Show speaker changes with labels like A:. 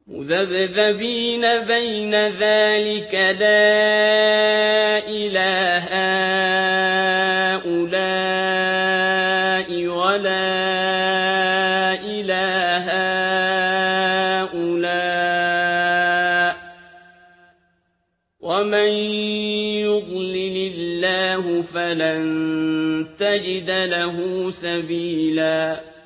A: مذبذبين بين ذلك لا إله هؤلاء ولا إله هؤلاء ومن يضلل الله فلن تجد له سبيلا